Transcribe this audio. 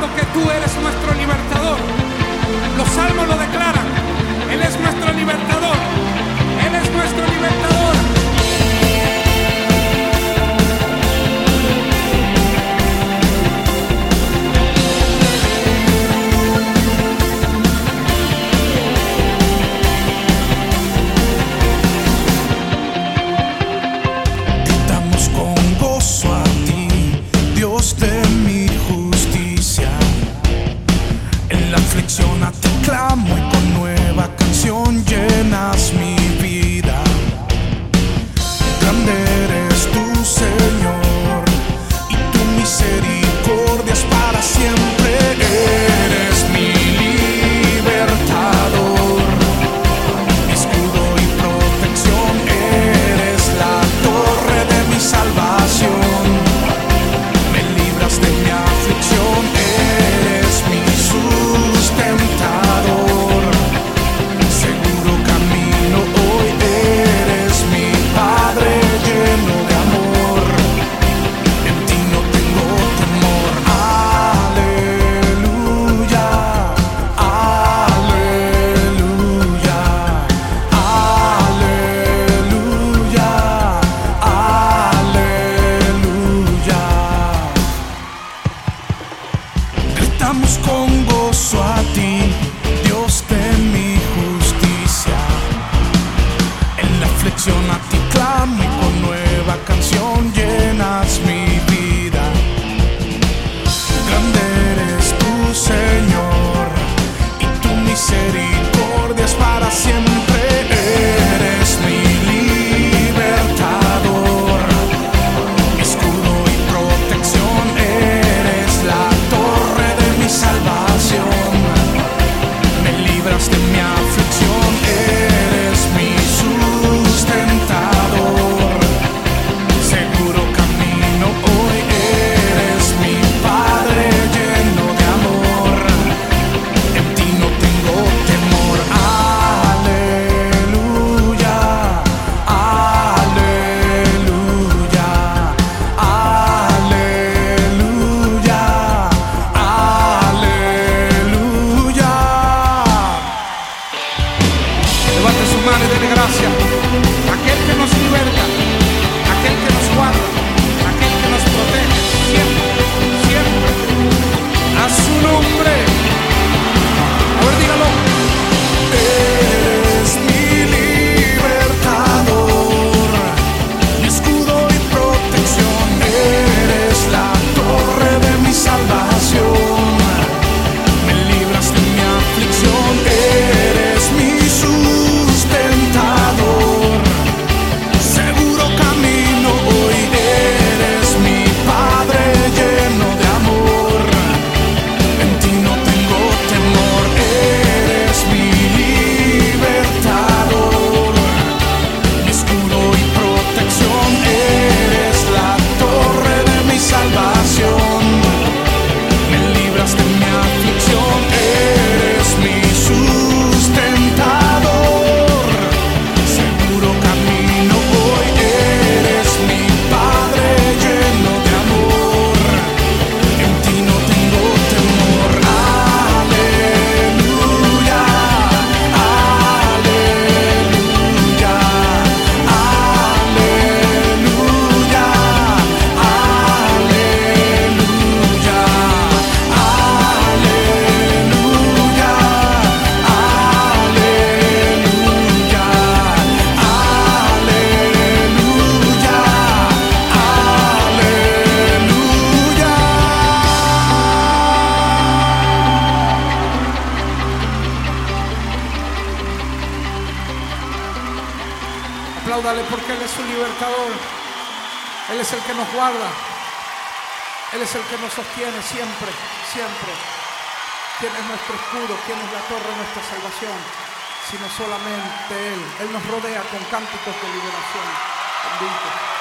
declarando que tú eres nuestro libertador. Los salmos lo declaran. Él es nuestro libertador. Él es nuestro libertador. A ti clamo y con nueva canción llenas mi vida. Grande eres tú, Señor, y tu misericordia es para siempre. Eres mi libertador, mi escudo y protección. Eres la torre de mi salvación. Me libras de mi aflicción. Eres mi sustentador, seguro camino hoy. Eres mi Padre lleno de amor, en ti no tengo temor. Aleluya, aleluya, aleluya, aleluya. Gritamos con gozo a ti, Dios de mi justicia. En la aflicción a ti clamo y con nueva canción llenas mi vida. Grande eres tú, Señor, y tu misericordia es para siempre. Eres mi libertador, mi escudo y protección. Eres la torre de mi salvación. Me libras de mi aflicción. Eres mi sustentador, seguro camino hoy. Eres mi Padre lleno de amor, en ti no tengo temor. Aleluya, aleluya, aleluya, aleluya. Levante su mano y dele gracias. Aquel que nos liberta, aquel que nos guarda, aquel que nos protege, siempre, siempre. A su nombre. A ver, dígalo. Eres mi libertador, mi escudo y protección. Eres la torre de mi salvación. Me libras de mi aflicción. Eres mi sustentador, seguro camino hoy. Eres mi Padre lleno de amor, en ti no tengo temor. Eres mi libertador, mi escudo y protección. Eres la torre de mi salvación. Me libras de mi aflicción. Eres mi sustentador, seguro camino hoy. Eres mi Padre lleno de amor, en ti no tengo temor. Aleluya, aleluya, aleluya, aleluya, aleluya, Apláudale porque Él es su libertador. Él es el que nos guarda. Él es el que nos sostiene siempre, siempre. ¿Quién es nuestro escudo? ¿Quién es la torre de nuestra salvación? Sino solamente Él. Él nos rodea con cánticos de liberación. Bendito.